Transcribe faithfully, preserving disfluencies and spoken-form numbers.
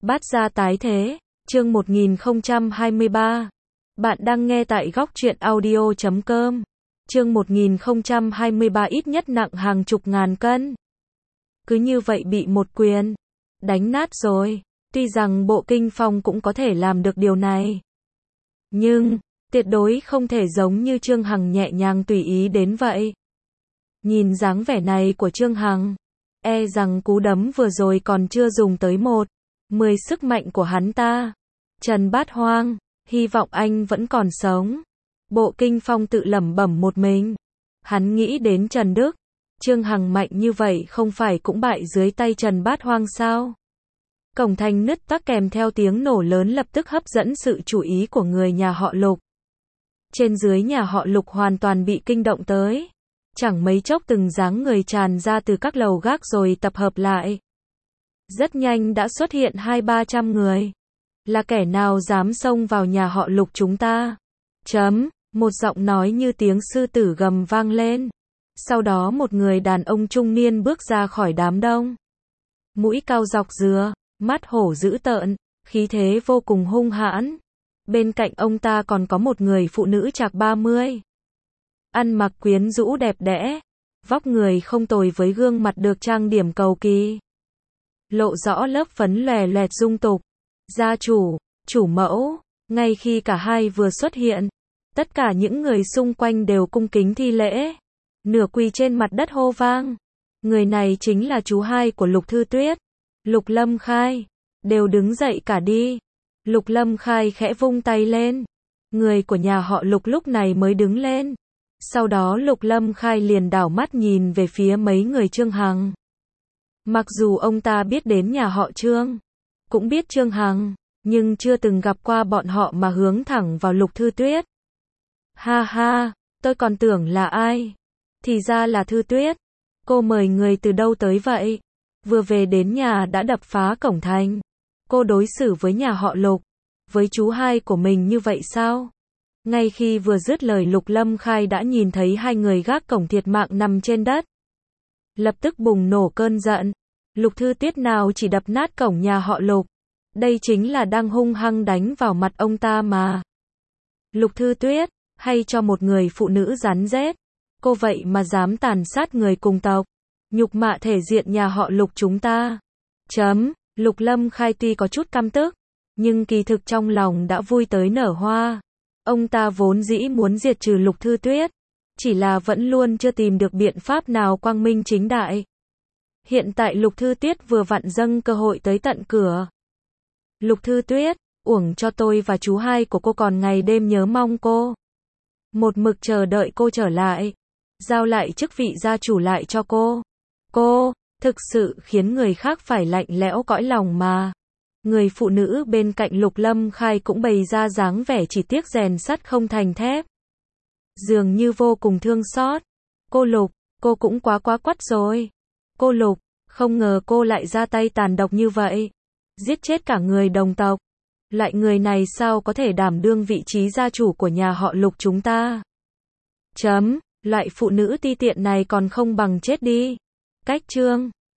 Bát gia tái thế, chương một nghìn không trăm hai mươi ba. Bạn đang nghe tại góc truyện audio chấm com. Chương một nghìn không trăm hai mươi ba ít nhất nặng hàng chục ngàn cân. Cứ như vậy bị một quyền đánh nát rồi. Tuy rằng Bộ Kinh Phong cũng có thể làm được điều này, nhưng tuyệt đối không thể giống như Trương Hằng nhẹ nhàng tùy ý đến vậy. Nhìn dáng vẻ này của Trương Hằng, e rằng cú đấm vừa rồi còn chưa dùng tới một mười sức mạnh của hắn ta. Trần Bát Hoang, hy vọng anh vẫn còn sống. Bộ Kinh Phong tự lẩm bẩm một mình. Hắn nghĩ đến Trần Đức. Trương Hằng mạnh như vậy không phải cũng bại dưới tay Trần Bát Hoang sao? Cổng thành nứt toác kèm theo tiếng nổ lớn lập tức hấp dẫn sự chú ý của người nhà họ Lục. Trên dưới nhà họ Lục hoàn toàn bị kinh động tới. Chẳng mấy chốc từng dáng người tràn ra từ các lầu gác rồi tập hợp lại. Rất nhanh đã xuất hiện hai ba trăm người. Là kẻ nào dám xông vào nhà họ Lục chúng ta? Chấm, một giọng nói như tiếng sư tử gầm vang lên. Sau đó một người đàn ông trung niên bước ra khỏi đám đông. Mũi cao dọc dừa, mắt hổ dữ tợn, khí thế vô cùng hung hãn. Bên cạnh ông ta còn có một người phụ nữ chạc ba mươi. Ăn mặc quyến rũ đẹp đẽ, vóc người không tồi với gương mặt được trang điểm cầu kỳ. Lộ rõ lớp phấn lòe loẹt dung tục. Gia chủ, chủ mẫu, ngay khi cả hai vừa xuất hiện, tất cả những người xung quanh đều cung kính thi lễ. Nửa quỳ trên mặt đất hô vang. Người này chính là chú hai của Lục Thư Tuyết, Lục Lâm Khai. Đều đứng dậy cả đi. Lục Lâm Khai khẽ vung tay lên. Người của nhà họ Lục lúc này mới đứng lên. Sau đó Lục Lâm Khai liền đảo mắt nhìn về phía mấy người Trương Hằng. Mặc dù ông ta biết đến nhà họ Trương, cũng biết Trương Hằng, nhưng chưa từng gặp qua bọn họ mà hướng thẳng vào Lục Thư Tuyết. Ha ha, tôi còn tưởng là ai? Thì ra là Thư Tuyết. Cô mời người từ đâu tới vậy? Vừa về đến nhà đã đập phá cổng thành. Cô đối xử với nhà họ Lục, với chú hai của mình như vậy sao? Ngay khi vừa dứt lời Lục Lâm Khai đã nhìn thấy hai người gác cổng thiệt mạng nằm trên đất. Lập tức bùng nổ cơn giận. Lục Thư Tuyết nào chỉ đập nát cổng nhà họ Lục. Đây chính là đang hung hăng đánh vào mặt ông ta mà. Lục Thư Tuyết, hay cho một người phụ nữ rắn rết. Cô vậy mà dám tàn sát người cùng tộc. Nhục mạ thể diện nhà họ Lục chúng ta. Chấm, Lục Lâm Khai tuy có chút căm tức, nhưng kỳ thực trong lòng đã vui tới nở hoa. Ông ta vốn dĩ muốn diệt trừ Lục Thư Tuyết, chỉ là vẫn luôn chưa tìm được biện pháp nào quang minh chính đại. Hiện tại Lục Thư Tuyết vừa vặn dâng cơ hội tới tận cửa. Lục Thư Tuyết, uổng cho tôi và chú hai của cô còn ngày đêm nhớ mong cô. Một mực chờ đợi cô trở lại. Giao lại chức vị gia chủ lại cho cô. Cô, thực sự khiến người khác phải lạnh lẽo cõi lòng mà. Người phụ nữ bên cạnh Lục Lâm Khai cũng bày ra dáng vẻ chỉ tiếc rèn sắt không thành thép. Dường như vô cùng thương xót. Cô Lục, cô cũng quá quá quắt rồi. Cô Lục, không ngờ cô lại ra tay tàn độc như vậy. Giết chết cả người đồng tộc. Loại người này sao có thể đảm đương vị trí gia chủ của nhà họ Lục chúng ta? Chấm, loại phụ nữ ti tiện này còn không bằng chết đi. Cách chương